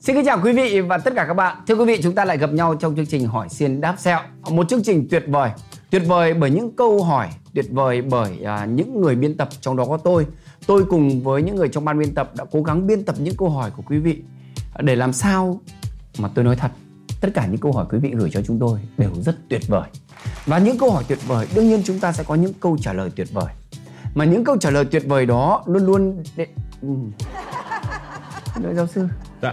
Xin kính chào quý vị và tất cả các bạn. Thưa quý vị, chúng ta lại gặp nhau trong chương trình Hỏi Xiên Đáp Sẹo. Một chương trình tuyệt vời. Tuyệt vời bởi những câu hỏi, tuyệt vời bởi những người biên tập, trong đó có tôi. Tôi cùng với những người trong ban biên tập đã cố gắng biên tập những câu hỏi của quý vị để làm sao mà tôi nói thật, tất cả những câu hỏi quý vị gửi cho chúng tôi đều rất tuyệt vời. Và những câu hỏi tuyệt vời, đương nhiên chúng ta sẽ có những câu trả lời tuyệt vời. Mà những câu trả lời tuyệt vời đó luôn luôn... Giáo sư. Dạ.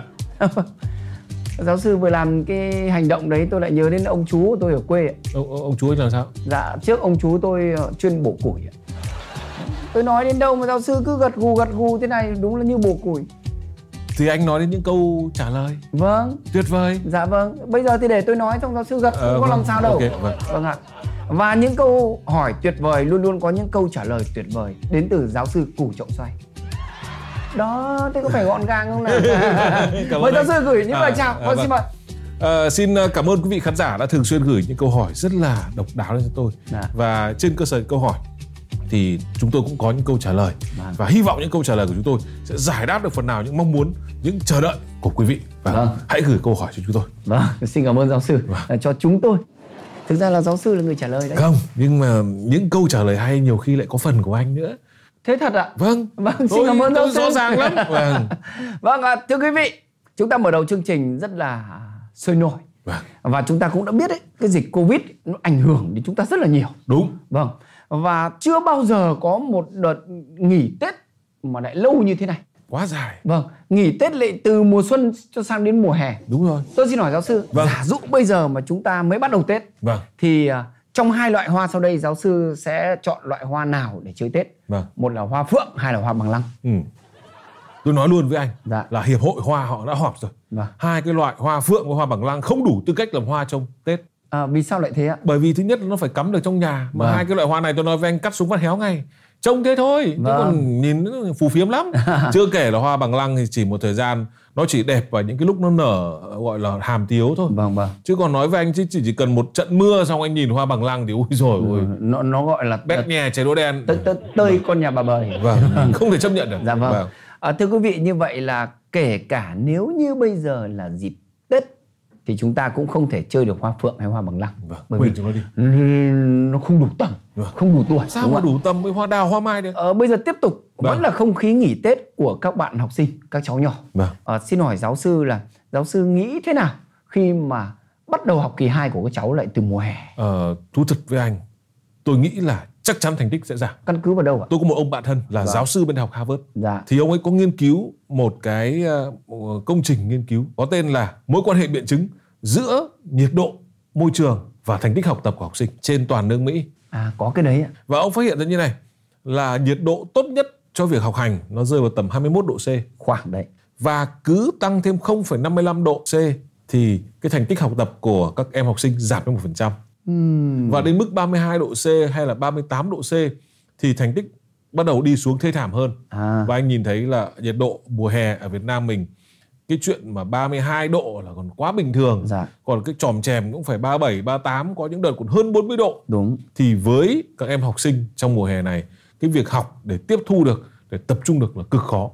Giáo sư vừa làm cái hành động đấy tôi lại nhớ đến ông chú của tôi ở quê. Ông chú ấy làm sao? Dạ, trước ông chú tôi chuyên bổ củi. Tôi nói đến đâu mà giáo sư cứ gật gù thế này, đúng là như bổ củi. Thì anh nói đến những câu trả lời. Vâng. Tuyệt vời. Dạ vâng. Bây giờ thì để tôi nói xong giáo sư gật cũng có làm sao đâu. Okay, vâng ạ. Và những câu hỏi tuyệt vời luôn luôn có những câu trả lời tuyệt vời đến từ giáo sư Củ Trọng Xoay. Đó, thế có phải gọn gàng không nào? Mời giáo sư gửi những lời chào. Vâng, xin mời. Xin cảm ơn quý vị khán giả đã thường xuyên gửi những câu hỏi rất là độc đáo đến cho tôi. Và trên cơ sở câu hỏi thì chúng tôi cũng có những câu trả lời. Và hy vọng những câu trả lời của chúng tôi sẽ giải đáp được phần nào những mong muốn, những chờ đợi của quý vị. Và hãy gửi câu hỏi cho chúng tôi. Vâng, xin cảm ơn giáo sư cho chúng tôi. Thực ra là giáo sư là người trả lời đấy. Không, nhưng mà những câu trả lời hay nhiều khi lại có phần của anh nữa. Thế thật ạ? Vâng. Xin cảm ơn giáo sư. Rõ ràng lắm. Vâng ạ, thưa quý vị, chúng ta mở đầu chương trình rất là sôi nổi. Và chúng ta cũng đã biết đấy, cái dịch Covid nó ảnh hưởng đến chúng ta rất là nhiều. Đúng. Vâng. Và chưa bao giờ có một đợt nghỉ Tết mà lại lâu như thế này. Quá dài. Vâng, nghỉ Tết lại từ mùa xuân cho sang đến mùa hè. Đúng rồi. Tôi xin hỏi giáo sư, giả dụ bây giờ mà chúng ta mới bắt đầu Tết, thì trong hai loại hoa sau đây giáo sư sẽ chọn loại hoa nào để chơi Tết? Một là hoa phượng, hai là hoa bằng lăng. Tôi nói luôn với anh là hiệp hội hoa họ đã họp rồi. Hai cái loại hoa phượng và hoa bằng lăng không đủ tư cách làm hoa trong Tết. Vì sao lại thế ạ? Bởi vì thứ nhất là nó phải cắm được trong nhà. Mà hai cái loại hoa này tôi nói với anh cắt xuống phát héo ngay. Trông thế thôi, chứ còn nhìn nó phù phiếm lắm. Chưa kể là hoa bằng lăng thì chỉ một thời gian nó chỉ đẹp vào những cái lúc nó nở gọi là hàm tiếu thôi. Chứ còn nói với anh chứ chỉ cần một trận mưa xong anh nhìn hoa bằng lăng thì ui rồi ôi. Nó gọi là bét nhè trái đỗ đen. Tơi con nhà bà bời. Không thể chấp nhận được. Dạ vâng. Thưa quý vị, như vậy là kể cả nếu như bây giờ là dịp Tết thì chúng ta cũng không thể chơi được hoa phượng hay hoa bằng lăng. Bởi vì nó không đủ tầm, không đủ tuổi. Sao mà đủ tầm với hoa đào, hoa mai được? Bây giờ tiếp tục vẫn là không khí nghỉ Tết của các bạn học sinh, các cháu nhỏ. Xin hỏi giáo sư là giáo sư nghĩ thế nào khi mà bắt đầu học kỳ 2 của các cháu lại từ mùa hè? Thú thật với anh, tôi nghĩ là chắc chắn thành tích sẽ giảm. Căn cứ vào đâu ạ? Tôi có một ông bạn thân là giáo sư bên Đại học Harvard. Thì ông ấy có nghiên cứu một cái công trình nghiên cứu có tên là mối quan hệ biện chứng giữa nhiệt độ, môi trường và thành tích học tập của học sinh trên toàn nước Mỹ. Có cái đấy ạ. Và ông phát hiện ra như này là nhiệt độ tốt nhất cho việc học hành nó rơi vào tầm 21 độ C. Khoảng đấy. Và cứ tăng thêm 0,55 độ C thì cái thành tích học tập của các em học sinh giảm đến 1%. Và đến mức 32 độ C hay là 38 độ C thì thành tích bắt đầu đi xuống thê thảm hơn. Và anh nhìn thấy là nhiệt độ mùa hè ở Việt Nam mình, cái chuyện mà 32 độ là còn quá bình thường. Còn cái chòm chèm cũng phải 37, 38, có những đợt còn hơn 40 độ. Đúng. Thì với các em học sinh trong mùa hè này, cái việc học để tiếp thu được, để tập trung được là cực khó.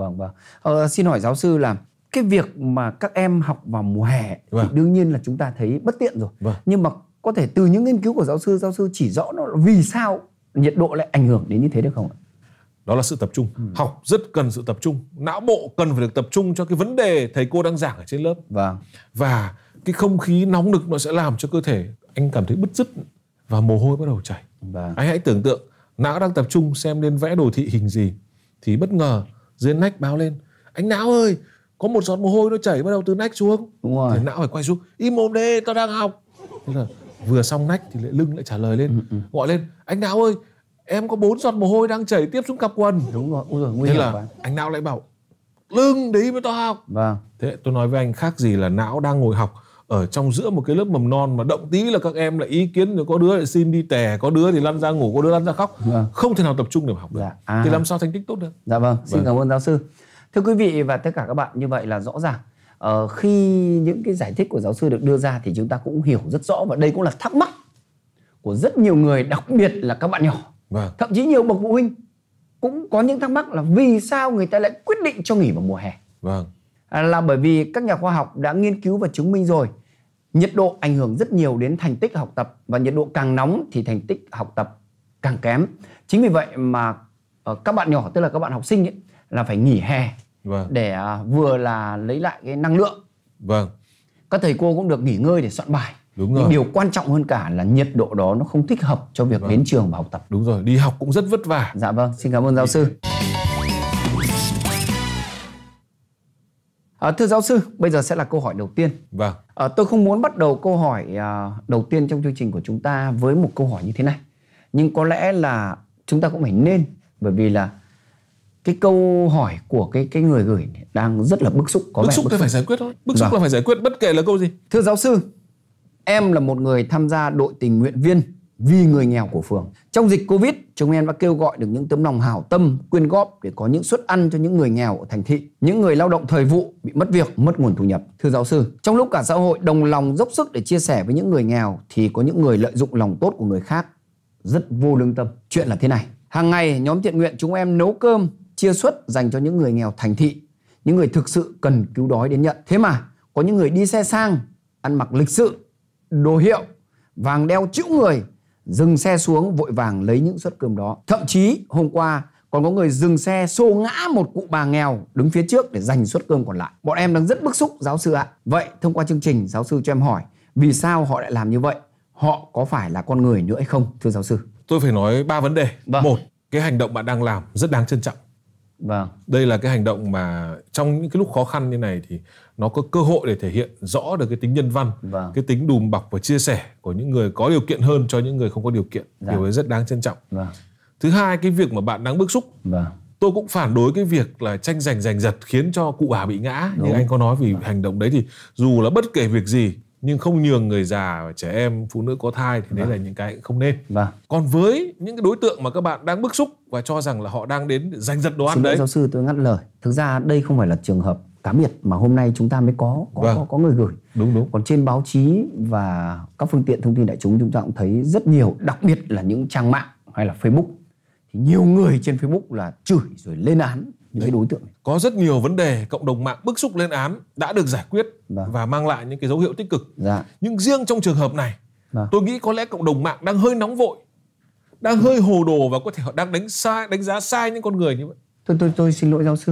Xin hỏi giáo sư là cái việc mà các em học vào mùa hè thì đương nhiên là chúng ta thấy bất tiện rồi. Nhưng mà có thể từ những nghiên cứu của giáo sư chỉ rõ nó là vì sao nhiệt độ lại ảnh hưởng đến như thế được không ạ? Đó là sự tập trung. Học rất cần sự tập trung. Não bộ cần phải được tập trung cho cái vấn đề thầy cô đang giảng ở trên lớp. Và cái không khí nóng nực nó sẽ làm cho cơ thể anh cảm thấy bứt rứt và mồ hôi bắt đầu chảy. Anh hãy tưởng tượng não đang tập trung xem nên vẽ đồ thị hình gì thì bất ngờ dưới nách báo lên: anh não ơi, có một giọt mồ hôi nó chảy bắt đầu từ nách xuống. Thì não phải quay xuống: im mồm đi, tao đang học. Thế là vừa xong nách thì lại lưng lại trả lời lên, gọi lên: anh não ơi, em có 4 giọt mồ hôi đang chảy tiếp xuống cặp quần. Đúng rồi, nguy hiểm quá. Anh não lại bảo: lưng đấy mới tao học. Thế tôi nói với anh khác gì là não đang ngồi học ở trong giữa một cái lớp mầm non mà động tí là các em lại ý kiến, rồi có đứa lại xin đi tè, có đứa thì lăn ra ngủ, có đứa lăn ra khóc. Không thể nào tập trung để học được. Thì làm sao thành tích tốt được? Xin cảm ơn giáo sư. Thưa quý vị và tất cả các bạn, như vậy là rõ ràng khi những cái giải thích của giáo sư được đưa ra thì chúng ta cũng hiểu rất rõ, và đây cũng là thắc mắc của rất nhiều người, đặc biệt là các bạn nhỏ. Thậm chí nhiều bậc phụ huynh cũng có những thắc mắc là vì sao người ta lại quyết định cho nghỉ vào mùa hè. là bởi vì các nhà khoa học đã nghiên cứu và chứng minh rồi, nhiệt độ ảnh hưởng rất nhiều đến thành tích học tập, và nhiệt độ càng nóng thì thành tích học tập càng kém. Chính vì vậy mà các bạn nhỏ, tức là các bạn học sinh ấy, là phải nghỉ hè để vừa là lấy lại cái năng lượng. Các thầy cô cũng được nghỉ ngơi để soạn bài. Đúng rồi. Nhưng điều quan trọng hơn cả là nhiệt độ đó nó không thích hợp cho việc đến trường và học tập. Đúng rồi, đi học cũng rất vất vả. Dạ vâng, xin cảm ơn giáo sư. Thưa giáo sư, bây giờ sẽ là câu hỏi đầu tiên. Tôi không muốn bắt đầu câu hỏi đầu tiên trong chương trình của chúng ta với một câu hỏi như thế này, nhưng có lẽ là chúng ta cũng phải nên, bởi vì là cái câu hỏi của cái người gửi đang rất là bức xúc. Bức xúc thì phải giải quyết thôi. Bức xúc là phải giải quyết bất kể là câu gì. Thưa giáo sư, em là một người tham gia đội tình nguyện viên vì người nghèo của phường. Trong dịch Covid, chúng em đã kêu gọi được những tấm lòng hảo tâm quyên góp để có những suất ăn cho những người nghèo ở thành thị, những người lao động thời vụ bị mất việc, mất nguồn thu nhập. Thưa giáo sư, trong lúc cả xã hội đồng lòng dốc sức để chia sẻ với những người nghèo thì có những người lợi dụng lòng tốt của người khác rất vô lương tâm. Chuyện là thế này, hàng ngày nhóm thiện nguyện chúng em nấu cơm chia suất dành cho những người nghèo thành thị, những người thực sự cần cứu đói đến nhận. Thế mà có những người đi xe sang, ăn mặc lịch sự, đồ hiệu, vàng đeo chĩu người, dừng xe xuống vội vàng lấy những suất cơm đó. Thậm chí hôm qua còn có người dừng xe xô ngã một cụ bà nghèo đứng phía trước để giành suất cơm còn lại. Bọn em đang rất bức xúc giáo sư ạ. Vậy thông qua chương trình, giáo sư cho em hỏi vì sao họ lại làm như vậy? Họ có phải là con người nữa hay không, thưa giáo sư? Tôi phải nói 3 vấn đề. Một, cái hành động bạn đang làm rất đáng trân trọng. Đây là cái hành động mà trong những cái lúc khó khăn như này thì nó có cơ hội để thể hiện rõ được cái tính nhân văn, cái tính đùm bọc và chia sẻ của những người có điều kiện hơn cho những người không có điều kiện. Điều ấy rất đáng trân trọng. Thứ hai, cái việc mà bạn đang bức xúc, tôi cũng phản đối cái việc là tranh giành giành giật khiến cho cụ bà bị ngã. Như anh có nói, vì hành động đấy thì dù là bất kể việc gì nhưng không nhường người già, trẻ em, phụ nữ có thai thì đấy là những cái không nên. Còn với những cái đối tượng mà các bạn đang bức xúc và cho rằng là họ đang đến giành giật đồ ăn đấy. Giáo sư, tôi ngắt lời. Thực ra đây không phải là trường hợp cá biệt mà hôm nay chúng ta mới có người gửi. Đúng. Còn trên báo chí và các phương tiện thông tin đại chúng ta cũng thấy rất nhiều, đặc biệt là những trang mạng hay là Facebook, thì nhiều người trên Facebook là chửi rồi lên án những cái đối tượng này. Có rất nhiều vấn đề cộng đồng mạng bức xúc lên án đã được giải quyết và mang lại những cái dấu hiệu tích cực. Nhưng riêng trong trường hợp này, tôi nghĩ có lẽ cộng đồng mạng đang hơi nóng vội, đang hơi hồ đồ và có thể họ đang đánh giá sai những con người như vậy. Tôi xin lỗi giáo sư.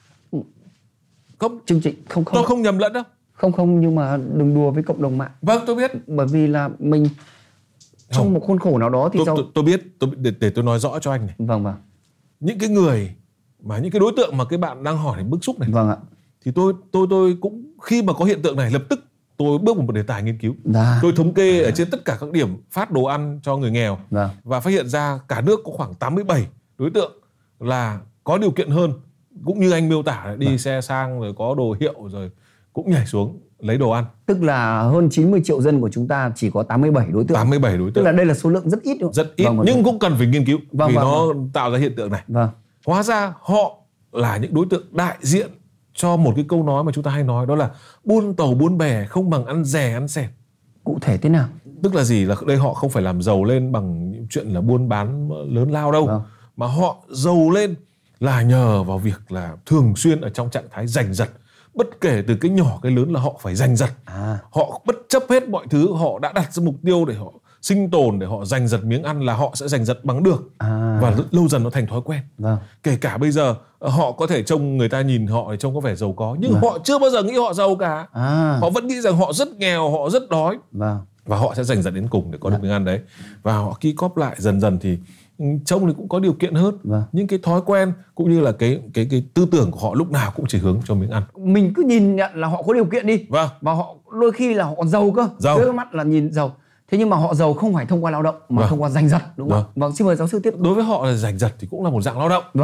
Không, chương trình không. Tôi không nhầm lẫn đâu. Không, nhưng mà đừng đùa với cộng đồng mạng. Vâng, tôi biết. Bởi vì là mình trong một khuôn khổ nào đó thì tôi biết, để tôi nói rõ cho anh này. Vâng. Những cái người mà những cái đối tượng mà cái bạn đang hỏi bức xúc này. Vâng ạ. Thì tôi cũng khi mà có hiện tượng này lập tức tôi bước vào một đề tài nghiên cứu. Tôi thống kê ở trên tất cả các điểm phát đồ ăn cho người nghèo và phát hiện ra cả nước có khoảng 87 đối tượng là có điều kiện hơn, cũng như anh miêu tả, đi xe sang rồi có đồ hiệu rồi cũng nhảy xuống lấy đồ ăn. Tức là hơn 90 triệu dân của chúng ta chỉ có 87 đối tượng. 87 đối tượng. Tức là đây là số lượng rất ít đúng không? Rất ít, nhưng cũng cần phải nghiên cứu vì nó tạo ra hiện tượng này. Hóa ra họ là những đối tượng đại diện cho một cái câu nói mà chúng ta hay nói, đó là buôn tàu buôn bè không bằng ăn rẻ ăn xẻn. Cụ thể thế nào? Tức là gì? Là đây họ không phải làm giàu lên bằng những chuyện là buôn bán lớn lao đâu, mà họ giàu lên là nhờ vào việc là thường xuyên ở trong trạng thái giành giật. Bất kể từ cái nhỏ cái lớn là họ phải giành giật. Họ bất chấp hết mọi thứ, họ đã đặt ra mục tiêu để họ sinh tồn, để họ giành giật miếng ăn là họ sẽ giành giật bằng được. Và lâu dần nó thành thói quen. Kể cả bây giờ họ có thể trông, người ta nhìn họ thì trông có vẻ giàu có, nhưng họ chưa bao giờ nghĩ họ giàu cả. Họ vẫn nghĩ rằng họ rất nghèo, họ rất đói. Và họ sẽ giành giật đến cùng để có được miếng ăn đấy. Và họ ký cóp lại dần dần thì trông thì cũng có điều kiện hơn. Nhưng cái thói quen cũng như là cái tư tưởng của họ lúc nào cũng chỉ hướng cho miếng ăn. Mình cứ nhìn nhận là họ có điều kiện đi. Và họ đôi khi là họ còn giàu cơ. Dưới mắt là nhìn giàu. Thế nhưng mà họ giàu không phải thông qua lao động mà thông qua giành giật, đúng không? Vâng, xin mời giáo sư tiếp. Đối với họ là giành giật thì cũng là một dạng lao động.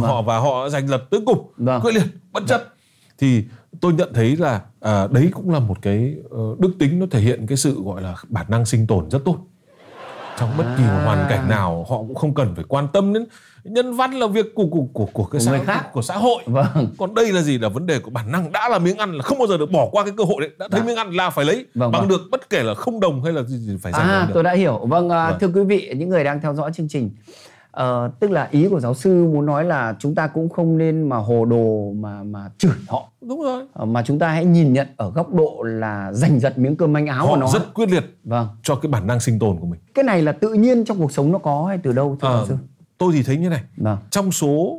Họ giành giật tới cùng, quyết liệt, bất chấp. Thì tôi nhận thấy là đấy cũng là một cái đức tính, nó thể hiện cái sự gọi là bản năng sinh tồn rất tốt. Trong bất kỳ một hoàn cảnh nào họ cũng không cần phải quan tâm đến nhân văn, là việc của cái của xã hội. Còn đây là gì? Là vấn đề của bản năng. Đã là miếng ăn là không bao giờ được bỏ qua cái cơ hội đấy. Đã thấy miếng ăn là phải lấy bằng được, bất kể là không đồng hay là gì phải giành được. Tôi đã hiểu. Thưa quý vị, những người đang theo dõi chương trình, Tức là ý của giáo sư muốn nói là chúng ta cũng không nên mà hồ đồ mà chửi họ. Đúng rồi. Mà chúng ta hãy nhìn nhận ở góc độ là giành giật miếng cơm manh áo của nó. Họ rất quyết liệt. Vâng. Cho cái bản năng sinh tồn của mình. Cái này là tự nhiên trong cuộc sống nó có hay từ đâu thưa giáo sư? Tôi thì thấy như này. Vâng. Trong số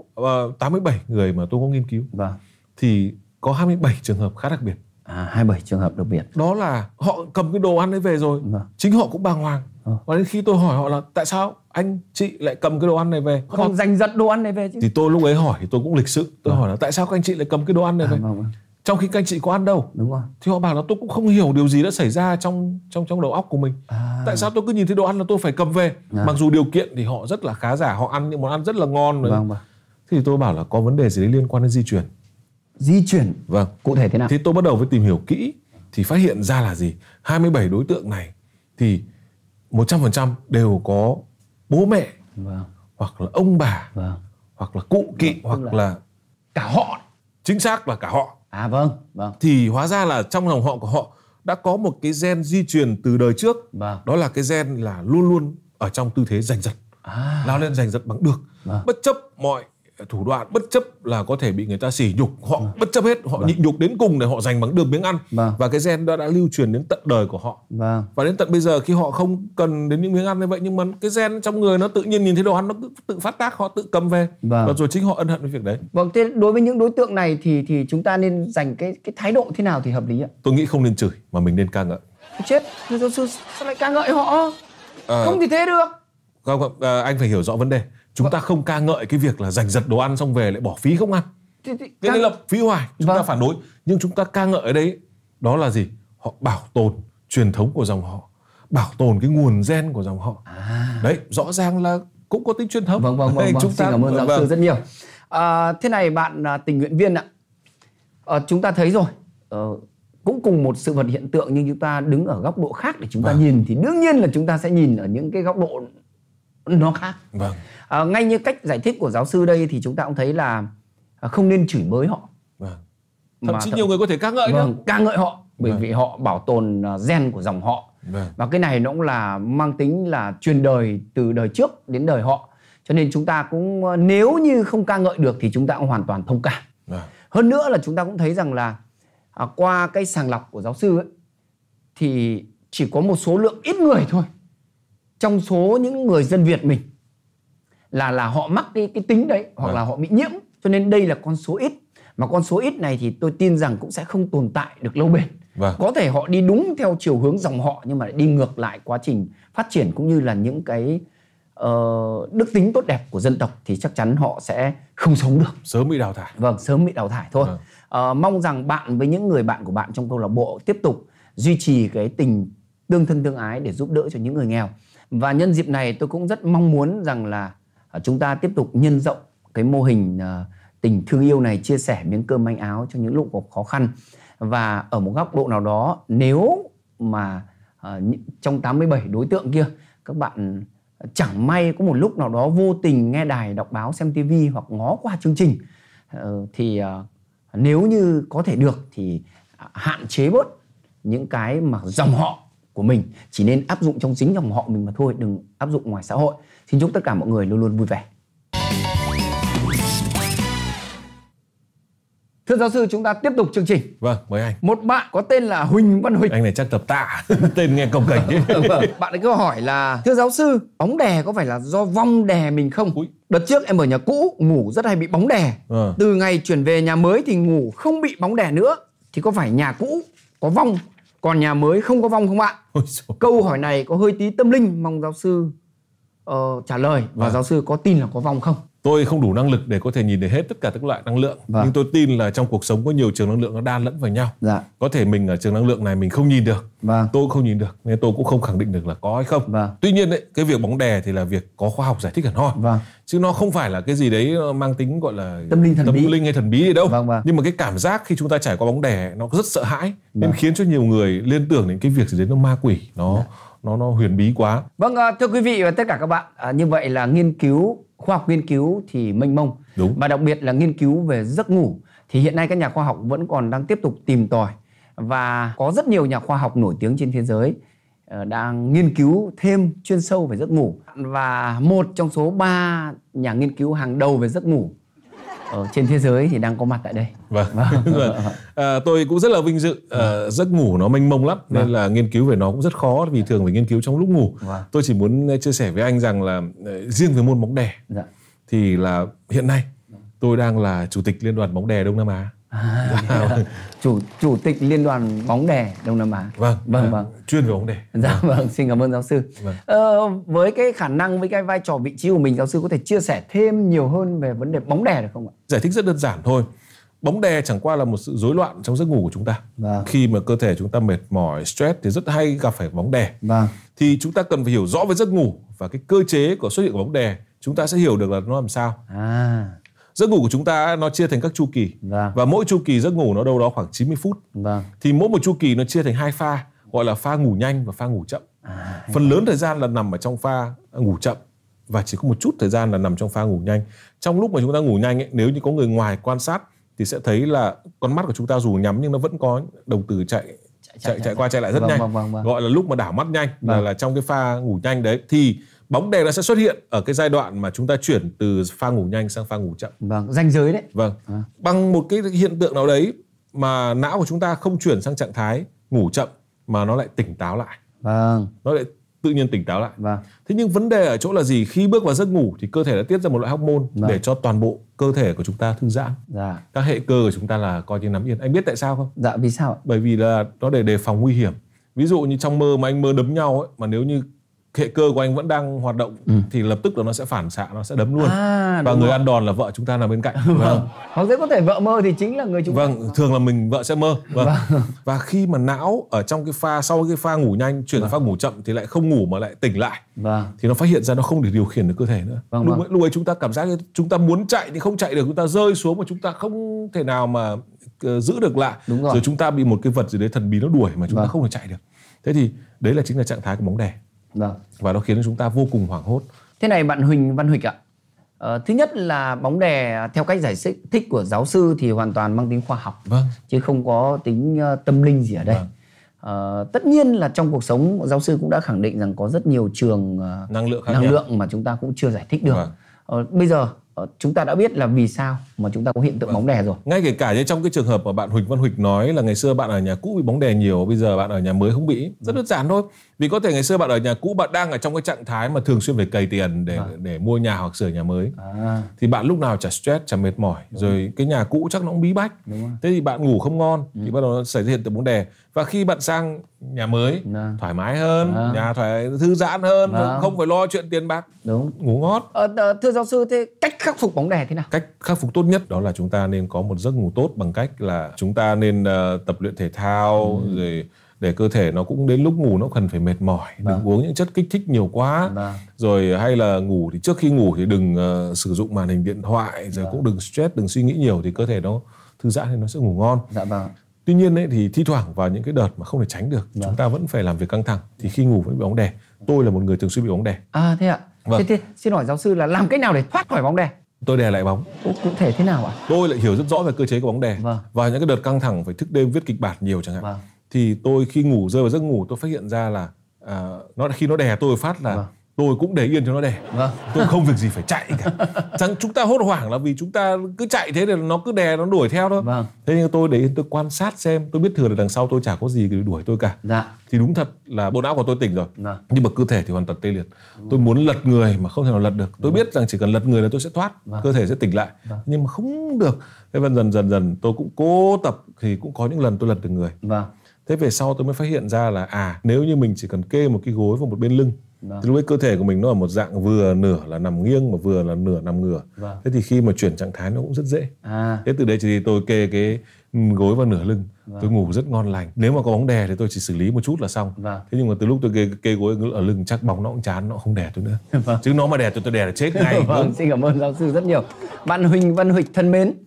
87 người mà tôi có nghiên cứu, vâng, thì có 27 trường hợp khá đặc biệt. 27 trường hợp đặc biệt. Đó là họ cầm cái đồ ăn ấy về rồi, vâng, chính họ cũng bàng hoàng. Và đến khi tôi hỏi họ là tại sao anh chị lại cầm cái đồ ăn này về, không giành giật đồ ăn này về chứ, thì tôi lúc ấy hỏi thì tôi cũng lịch sự, tôi hỏi là tại sao các anh chị lại cầm cái đồ ăn này về, trong khi các anh chị có ăn đâu. Đúng rồi. Thì họ bảo là tôi cũng không hiểu điều gì đã xảy ra trong đầu óc của mình. Tại sao tôi cứ nhìn thấy đồ ăn là tôi phải cầm về. Mặc dù điều kiện thì họ rất là khá giả, họ ăn những món ăn rất là ngon. Vâng. Thì tôi bảo là có vấn đề gì đấy liên quan đến di truyền. Di truyền? Vâng. Cụ thể thế nào? Thì tôi bắt đầu với tìm hiểu kỹ, thì phát hiện ra là gì? 27 đối tượng này thì 100% đều có bố mẹ, vâng, hoặc là ông bà, vâng, hoặc là cụ kỵ, hoặc là cả họ. Chính xác là cả họ. Vâng. Thì hóa ra là trong dòng họ của họ đã có một cái gen di truyền từ đời trước. Vâng. Đó là cái gen là luôn luôn ở trong tư thế giành giật, lao lên giành giật bằng được. Bất chấp mọi thủ đoạn, bất chấp là có thể bị người ta sỉ nhục, họ bất chấp hết, họ nhịn nhục đến cùng để họ giành bằng được miếng ăn. Và cái gen đó đã lưu truyền đến tận đời của họ. Và đến tận bây giờ khi họ không cần đến những miếng ăn như vậy, nhưng mà cái gen trong người nó tự nhiên nhìn thấy đồ ăn nó cứ tự phát tác, họ tự cầm về. Và rồi chính họ ân hận với việc đấy. Vâng, thế đối với những đối tượng này thì chúng ta nên dành cái thái độ thế nào thì hợp lý ạ? Tôi nghĩ không nên chửi mà mình nên ca ngợi. Chết, giáo sư sao lại ca ngợi họ? Không thì thế được. Không, anh phải hiểu rõ vấn đề. Chúng ta không ca ngợi cái việc là giành giật đồ ăn xong về lại bỏ phí không ăn. Cái đấy là phí hoài, chúng ta phản đối. Nhưng chúng ta ca ngợi ở đây đó là gì? Họ bảo tồn truyền thống của dòng họ, bảo tồn cái nguồn gen của dòng họ. Đấy, rõ ràng là cũng có tính truyền thống. Vâng. Xin cảm ơn giáo sư rất nhiều. Thế này bạn tình nguyện viên ạ, chúng ta thấy rồi, cũng cùng một sự vật hiện tượng, nhưng chúng ta đứng ở góc độ khác để chúng ta nhìn, thì đương nhiên là chúng ta sẽ nhìn ở những cái góc độ nó khác. Ngay như cách giải thích của giáo sư đây thì chúng ta cũng thấy là không nên chửi bới họ. Thậm chí nhiều người có thể ca ngợi nữa. Ca ngợi họ bởi vì họ bảo tồn gen của dòng họ. Và cái này nó cũng là mang tính là truyền đời từ đời trước đến đời họ. Cho nên chúng ta cũng nếu như không ca ngợi được thì chúng ta cũng hoàn toàn thông cảm. Hơn nữa là chúng ta cũng thấy rằng là qua cái sàng lọc của giáo sư ấy, thì chỉ có một số lượng ít người thôi trong số những người dân Việt mình là họ mắc cái tính đấy, hoặc là họ bị nhiễm. Cho nên đây là con số ít. Mà con số ít này thì tôi tin rằng cũng sẽ không tồn tại được lâu bền. Có thể họ đi đúng theo chiều hướng dòng họ, nhưng mà lại đi ngược lại quá trình phát triển cũng như là những cái đức tính tốt đẹp của dân tộc, thì chắc chắn họ sẽ không sống được. Sớm bị đào thải. Sớm bị đào thải thôi. Mong rằng bạn với những người bạn của bạn trong câu lạc bộ tiếp tục duy trì cái tình tương thân tương ái để giúp đỡ cho những người nghèo. Và nhân dịp này tôi cũng rất mong muốn rằng là chúng ta tiếp tục nhân rộng cái mô hình tình thương yêu này, chia sẻ miếng cơm manh áo cho những lúc có khó khăn. Và ở một góc độ nào đó, nếu mà trong 87 đối tượng kia các bạn chẳng may có một lúc nào đó vô tình nghe đài, đọc báo, xem tivi hoặc ngó qua chương trình, thì nếu như có thể được thì hạn chế bớt những cái mà dòng họ của mình, chỉ nên áp dụng trong chính dòng họ mình mà thôi, đừng áp dụng ngoài xã hội. Xin chúc tất cả mọi người luôn luôn vui vẻ. Thưa giáo sư, chúng ta tiếp tục chương trình. Vâng, mời anh. Một bạn có tên là Huỳnh Văn Huỳnh. Anh này chắc tập tạ. Tên nghe cồng kềnh chứ. Bạn ấy cứ hỏi là: thưa giáo sư, bóng đè có phải là do vong đè mình không? Đợt trước em ở nhà cũ ngủ rất hay bị bóng đè. Từ ngày chuyển về nhà mới thì ngủ không bị bóng đè nữa. Thì có phải nhà cũ có vong, còn nhà mới không có vong không ạ? Câu hỏi này có hơi tí tâm linh, mong giáo sư trả lời. Và giáo sư có tin là có vong không? Tôi không đủ năng lực để có thể nhìn được hết tất cả các loại năng lượng. Nhưng tôi tin là trong cuộc sống có nhiều trường năng lượng nó đan lẫn vào nhau. Có thể mình ở trường năng lượng này mình không nhìn được. Tôi cũng không nhìn được, nên tôi cũng không khẳng định được là có hay không. Tuy nhiên đấy, cái việc bóng đè thì là việc có khoa học giải thích hẳn hoi. Chứ nó không phải là cái gì đấy mang tính gọi là tâm linh hay thần bí gì đâu. Nhưng mà cái cảm giác khi chúng ta trải qua bóng đè nó rất sợ hãi, nên khiến cho nhiều người liên tưởng đến cái việc gì đấy nó ma quỷ, nó huyền bí quá. Thưa quý vị và tất cả các bạn, như vậy là khoa học nghiên cứu thì mênh mông. Và đặc biệt là nghiên cứu về giấc ngủ thì hiện nay các nhà khoa học vẫn còn đang tiếp tục tìm tòi. Và có rất nhiều nhà khoa học nổi tiếng trên thế giới đang nghiên cứu thêm chuyên sâu về giấc ngủ và một trong số 3 nhà nghiên cứu hàng đầu về giấc ngủ ở trên thế giới thì đang có mặt tại đây. Vâng. Tôi cũng rất là vinh dự. Giấc ngủ nó mênh mông lắm nên là nghiên cứu về nó cũng rất khó vì thường phải nghiên cứu trong lúc ngủ. Tôi chỉ muốn chia sẻ với anh rằng là riêng về môn bóng đè thì là hiện nay tôi đang là chủ tịch Liên đoàn bóng đè Đông Nam Á. Chủ tịch Liên đoàn bóng đè Đông Nam Á. Vâng. Chuyên về bóng đè. Dạ vâng, xin cảm ơn giáo sư. Với cái khả năng, với cái vai trò vị trí của mình, giáo sư có thể chia sẻ thêm nhiều hơn về vấn đề bóng đè được không ạ? Giải thích rất đơn giản thôi. Bóng đè chẳng qua là một sự rối loạn trong giấc ngủ của chúng ta. Khi mà cơ thể chúng ta mệt mỏi, stress thì rất hay gặp phải bóng đè. Thì chúng ta cần phải hiểu rõ về giấc ngủ và cái cơ chế của xuất hiện của bóng đè. Chúng ta sẽ hiểu được là nó làm sao. Giấc ngủ của chúng ta nó chia thành các chu kỳ. Và mỗi chu kỳ giấc ngủ nó đâu đó khoảng 90 phút. Thì mỗi một chu kỳ nó chia thành 2 pha, gọi là pha ngủ nhanh và pha ngủ chậm. Phần lớn thời gian là nằm ở trong pha ngủ chậm và chỉ có một chút thời gian là nằm trong pha ngủ nhanh. Trong lúc mà chúng ta ngủ nhanh ấy, nếu như có người ngoài quan sát thì sẽ thấy là con mắt của chúng ta dù nhắm nhưng nó vẫn có đồng tử chạy qua chạy lại rất nhanh. Gọi là lúc mà đảo mắt nhanh là trong cái pha ngủ nhanh đấy thì bóng đè nó sẽ xuất hiện ở cái giai đoạn mà chúng ta chuyển từ pha ngủ nhanh sang pha ngủ chậm. Ranh giới đấy. Bằng một cái hiện tượng nào đấy mà não của chúng ta không chuyển sang trạng thái ngủ chậm mà nó lại tỉnh táo lại. Nó lại tự nhiên tỉnh táo lại. Thế nhưng vấn đề ở chỗ là gì? Khi bước vào giấc ngủ thì cơ thể đã tiết ra một loại hormone để cho toàn bộ cơ thể của chúng ta thư giãn. Các hệ cơ của chúng ta là coi như nằm yên. Anh biết tại sao không? Vì sao? Bởi vì là nó để đề phòng nguy hiểm. Ví dụ như trong mơ mà anh mơ đấm nhau ấy, mà nếu như hệ cơ của anh vẫn đang hoạt động thì lập tức là nó sẽ phản xạ, nó sẽ đấm luôn. Và người ăn đòn là vợ chúng ta nằm bên cạnh. Hoặc sẽ có thể vợ mơ thì chính là người chúng ta. Thường là vợ sẽ mơ. Và khi mà não ở trong cái pha sau cái pha ngủ nhanh chuyển sang pha ngủ chậm thì lại không ngủ mà lại tỉnh lại. Thì nó phát hiện ra nó không thể điều khiển được cơ thể nữa. Lúc ấy chúng ta cảm giác như chúng ta muốn chạy thì không chạy được, chúng ta rơi xuống mà chúng ta không thể nào mà giữ được lại. Rồi chúng ta bị một cái vật gì đấy thần bí nó đuổi mà chúng ta không thể chạy được. Thế thì đấy chính là trạng thái của bóng đè. Và nó khiến chúng ta vô cùng hoảng hốt. Thế này bạn Huỳnh Văn Huỳnh ạ, thứ nhất là bóng đè theo cách giải thích của giáo sư thì hoàn toàn mang tính khoa học, chứ không có tính tâm linh gì ở đây. Tất nhiên là trong cuộc sống giáo sư cũng đã khẳng định rằng có rất nhiều trường năng lượng mà chúng ta cũng chưa giải thích được. Bây giờ chúng ta đã biết là vì sao mà chúng ta có hiện tượng bóng đè rồi. Ngay kể cả như trong cái trường hợp mà bạn Huỳnh Văn Huỳnh nói là ngày xưa bạn ở nhà cũ bị bóng đè nhiều, bây giờ bạn ở nhà mới không bị. Rất đơn giản thôi. Vì có thể ngày xưa bạn ở nhà cũ bạn đang ở trong cái trạng thái mà thường xuyên phải cày tiền để mua nhà hoặc sửa nhà mới. Thì bạn lúc nào chả stress, chả mệt mỏi. Rồi cái nhà cũ chắc nó cũng bí bách. Thế thì bạn ngủ không ngon thì bắt đầu nó xảy ra hiện tượng bóng đè. Và khi bạn sang nhà mới thoải mái hơn, nhà thư giãn hơn, không phải lo chuyện tiền bạc, ngủ ngon. Thưa giáo sư, thế cách khắc phục bóng đè thế nào? Cách khắc phục tốt nhất đó là chúng ta nên có một giấc ngủ tốt bằng cách là chúng ta nên tập luyện thể thao, rồi để cơ thể nó cũng đến lúc ngủ nó cần phải mệt mỏi, đừng uống những chất kích thích nhiều quá. Rồi hay là ngủ thì trước khi ngủ thì đừng sử dụng màn hình điện thoại, rồi cũng đừng stress, đừng suy nghĩ nhiều thì cơ thể nó thư giãn thì nó sẽ ngủ ngon. Tuy nhiên ấy, thì thi thoảng vào những cái đợt mà không thể tránh được, chúng ta vẫn phải làm việc căng thẳng thì khi ngủ vẫn bị bóng đè. Tôi là một người thường xuyên bị bóng đè. Thế ạ? Thế xin hỏi giáo sư là làm cách nào để thoát khỏi bóng đè? Tôi đè lại bóng. Cụ thể thế nào ạ? Tôi lại hiểu rất rõ về cơ chế của bóng đè. Và những cái đợt căng thẳng phải thức đêm viết kịch bản nhiều chẳng hạn. Thì tôi khi rơi vào giấc ngủ tôi phát hiện ra là khi nó đè tôi phát là tôi cũng để yên cho nó đè. Tôi không việc gì phải chạy cả. Chẳng chúng ta hốt hoảng là vì chúng ta cứ chạy thế thì nó cứ đè, nó đuổi theo thôi. Thế nhưng tôi để yên, tôi quan sát xem, tôi biết thừa là đằng sau tôi chả có gì để đuổi tôi cả. Thì đúng thật là bộ não của tôi tỉnh rồi. Nhưng mà cơ thể thì hoàn toàn tê liệt. Tôi muốn lật người mà không thể nào lật được. Tôi biết rằng chỉ cần lật người là tôi sẽ thoát, cơ thể sẽ tỉnh lại. Nhưng mà không được. Thế dần tôi cũng cố tập thì cũng có những lần tôi lật được người. Thế về sau tôi mới phát hiện ra là nếu như mình chỉ cần kê một cái gối vào một bên lưng thì lúc ấy cơ thể của mình nó ở một dạng vừa nửa là nằm nghiêng mà vừa là nửa nằm ngửa. Thế thì khi mà chuyển trạng thái nó cũng rất dễ. Thế từ đấy thì tôi kê cái gối vào nửa lưng, tôi ngủ rất ngon lành. Nếu mà có bóng đè thì tôi chỉ xử lý một chút là xong. Thế nhưng mà từ lúc tôi kê gối ở lưng chắc bóng nó cũng chán, nó không đè tôi nữa. Chứ nó mà đè tôi đè là chết ngay. Xin cảm ơn giáo sư rất nhiều. Bạn Huỳnh Văn Huỳnh thân mến,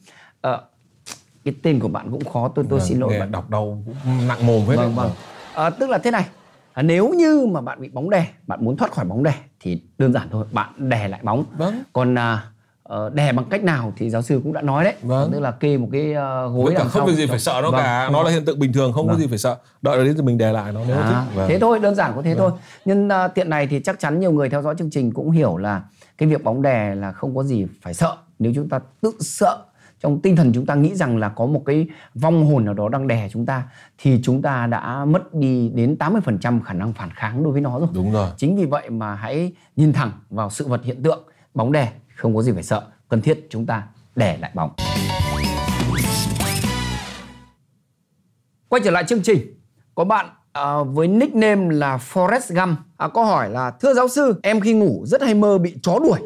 cái tên của bạn cũng khó, tôi xin lỗi bạn. Đọc đau nặng mồm hết. Tức là thế này, nếu như mà bạn bị bóng đè, bạn muốn thoát khỏi bóng đè thì đơn giản thôi, bạn đè lại bóng. Còn đẻ bằng cách nào thì giáo sư cũng đã nói đấy. Tức là kê một cái gối đằng sau. Không việc gì phải sợ nó cả, nó là hiện tượng bình thường, không có gì phải sợ. Đợi đến rồi mình đè lại nó nếu thích. Thế thôi, đơn giản có thế thôi. Nhưng tiện này thì chắc chắn nhiều người theo dõi chương trình cũng hiểu là cái việc bóng đè là không có gì phải sợ. Nếu chúng ta tự sợ, trong tinh thần chúng ta nghĩ rằng là có một cái vong hồn nào đó đang đè chúng ta, thì chúng ta đã mất đi đến 80% khả năng phản kháng đối với nó rồi. Đúng rồi. Chính vì vậy mà hãy nhìn thẳng vào sự vật hiện tượng bóng đè, không có gì phải sợ. Cần thiết chúng ta đè lại bóng. Quay trở lại chương trình, có bạn với nickname là Forrest Gump có hỏi là: thưa giáo sư, em khi ngủ rất hay mơ bị chó đuổi.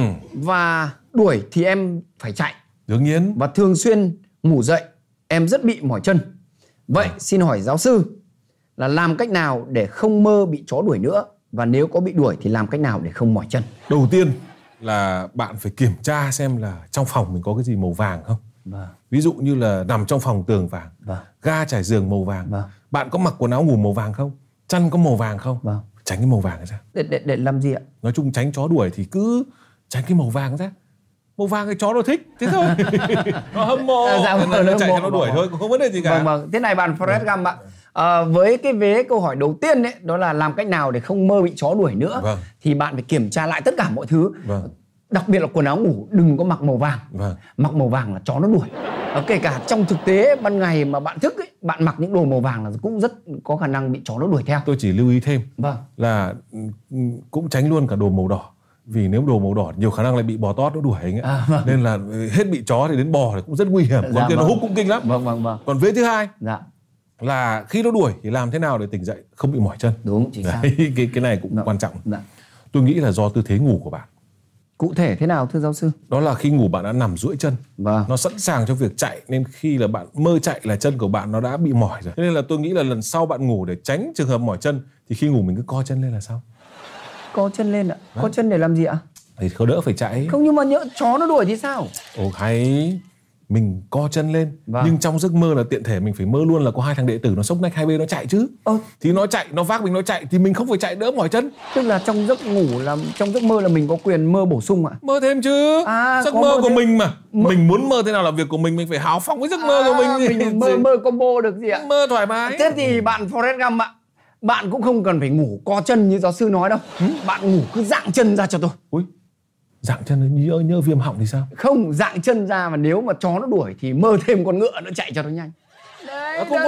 Và đuổi thì em phải chạy. Đương nhiên. Và thường xuyên ngủ dậy em rất bị mỏi chân. Vậy xin hỏi giáo sư là làm cách nào để không mơ bị chó đuổi nữa? Và nếu có bị đuổi thì làm cách nào để không mỏi chân? Đầu tiên là bạn phải kiểm tra xem là trong phòng mình có cái gì màu vàng không. Ví dụ như là nằm trong phòng tường vàng, ga trải giường màu vàng. Bạn có mặc quần áo ngủ màu vàng không? Chăn có màu vàng không? Tránh cái màu vàng ra. Để làm gì ạ? Nói chung tránh chó đuổi thì cứ tránh cái màu vàng ra. Màu vàng cái chó nó thích, thế thôi. Nó hâm mộ, nó chạy cho nó đuổi thôi, không vấn đề gì cả. Thế này bạn Forrest Gump ạ, với cái vế câu hỏi đầu tiên ấy, đó là làm cách nào để không mơ bị chó đuổi nữa, thì bạn phải kiểm tra lại tất cả mọi thứ. Đặc biệt là quần áo ngủ đừng có mặc màu vàng. Mặc màu vàng là chó nó đuổi. Kể cả trong thực tế ban ngày mà bạn thức ấy, bạn mặc những đồ màu vàng là cũng rất có khả năng bị chó nó đuổi theo. Tôi chỉ lưu ý thêm là cũng tránh luôn cả đồ màu đỏ. Vì nếu đồ màu đỏ nhiều khả năng lại bị bò tót nó đuổi anh ấy. Nên là hết bị chó thì đến bò thì cũng rất nguy hiểm. Còn nó hút cũng kinh lắm. Còn vế thứ hai là khi nó đuổi thì làm thế nào để tỉnh dậy không bị mỏi chân. Đúng, chính xác. Cái này cũng quan trọng. Tôi nghĩ là do tư thế ngủ của bạn. Cụ thể thế nào thưa giáo sư? Đó là khi ngủ bạn đã nằm duỗi chân, nó sẵn sàng cho việc chạy, nên khi là bạn mơ chạy là chân của bạn nó đã bị mỏi rồi. Nên là tôi nghĩ là lần sau bạn ngủ để tránh trường hợp mỏi chân thì khi ngủ mình cứ co chân lên là xong. Co chân lên ạ? Co chân để làm gì ạ? Thì không đỡ phải chạy. Không, nhưng mà nhỡ chó nó đuổi thì sao? Hay mình co chân lên, nhưng trong giấc mơ là tiện thể mình phải mơ luôn là có hai thằng đệ tử nó xốc nách hai bên nó chạy chứ. Thì nó chạy, nó vác mình nó chạy thì mình không phải chạy đỡ mỏi chân. Tức là trong giấc ngủ là trong giấc mơ là mình có quyền mơ bổ sung ạ? Mơ thêm chứ. Giấc mơ của mình mà. Mình muốn mơ thế nào là việc của mình phải hào phóng với giấc mơ của mình. Mình mơ combo được gì ạ? Mơ thoải mái. Thế thì bạn Forrest Gump ạ, bạn cũng không cần phải ngủ co chân như giáo sư nói đâu. Bạn ngủ cứ dạng chân ra cho tôi. Ui, dạng chân nhớ viêm họng thì sao? Không, dạng chân ra mà nếu mà chó nó đuổi thì mơ thêm con ngựa nó chạy cho nó nhanh. Đấy, không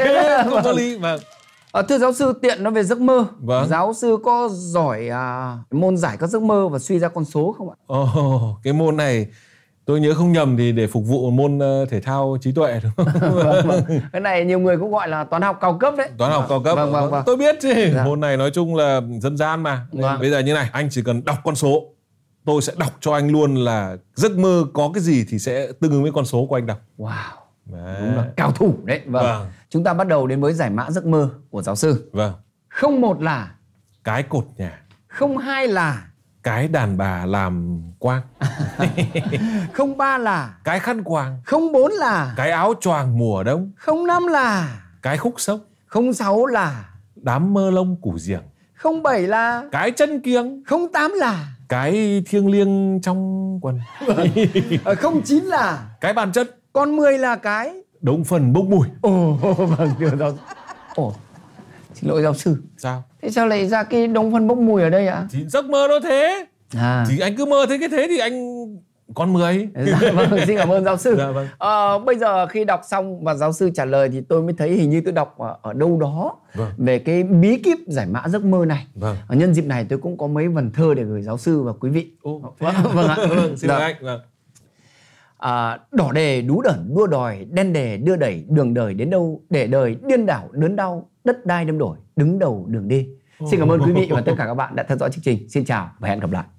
có lý. Thưa giáo sư, tiện nói về giấc mơ. Giáo sư có giỏi môn giải các giấc mơ và suy ra con số không ạ? Cái môn này tôi nhớ không nhầm thì để phục vụ môn thể thao trí tuệ đúng không? Cái này nhiều người cũng gọi là toán học cao cấp đấy. Toán học cao cấp. Tôi biết chứ. Môn này nói chung là dân gian mà. Bây giờ như này, anh chỉ cần đọc con số, tôi sẽ đọc cho anh luôn là giấc mơ có cái gì thì sẽ tương ứng với con số của anh đọc. Wow. Đúng là cao thủ đấy. Chúng ta bắt đầu đến với giải mã giấc mơ của giáo sư. 01 là cái cột nhà. 02 là cái đàn bà làm quang. 03 là cái khăn quàng. 04 là cái áo choàng mùa đông. 05 là cái khúc sốc. 06 là đám mơ lông củ giềng. 07 là cái chân kiêng. 08 là cái thiêng liêng trong quần. 09 là cái bàn chân. Còn 10 là cái đống phần bốc mùi. Vâng, thưa giáo sư. Xin lỗi giáo sư. Sao? Thế sao lại ra cái đống phân bốc mùi ở đây ạ? Thì giấc mơ nó thế. Thì anh cứ mơ thế thì anh con 10. Vâng, xin cảm ơn giáo sư. Bây giờ khi đọc xong và giáo sư trả lời thì tôi mới thấy hình như tôi đọc ở đâu đó về cái bí kíp giải mã giấc mơ này. Nhân dịp này tôi cũng có mấy vần thơ để gửi giáo sư và quý vị. Vâng ạ. Xin lỗi anh. Đỏ đề đú đẩn đua đòi, đen đề đưa đẩy, đường đời đến đâu để đời điên đảo đớn đau, đất đai đâm đổi đứng đầu đường đi. Xin cảm ơn quý vị và tất cả các bạn đã theo dõi chương trình. Xin chào và hẹn gặp lại.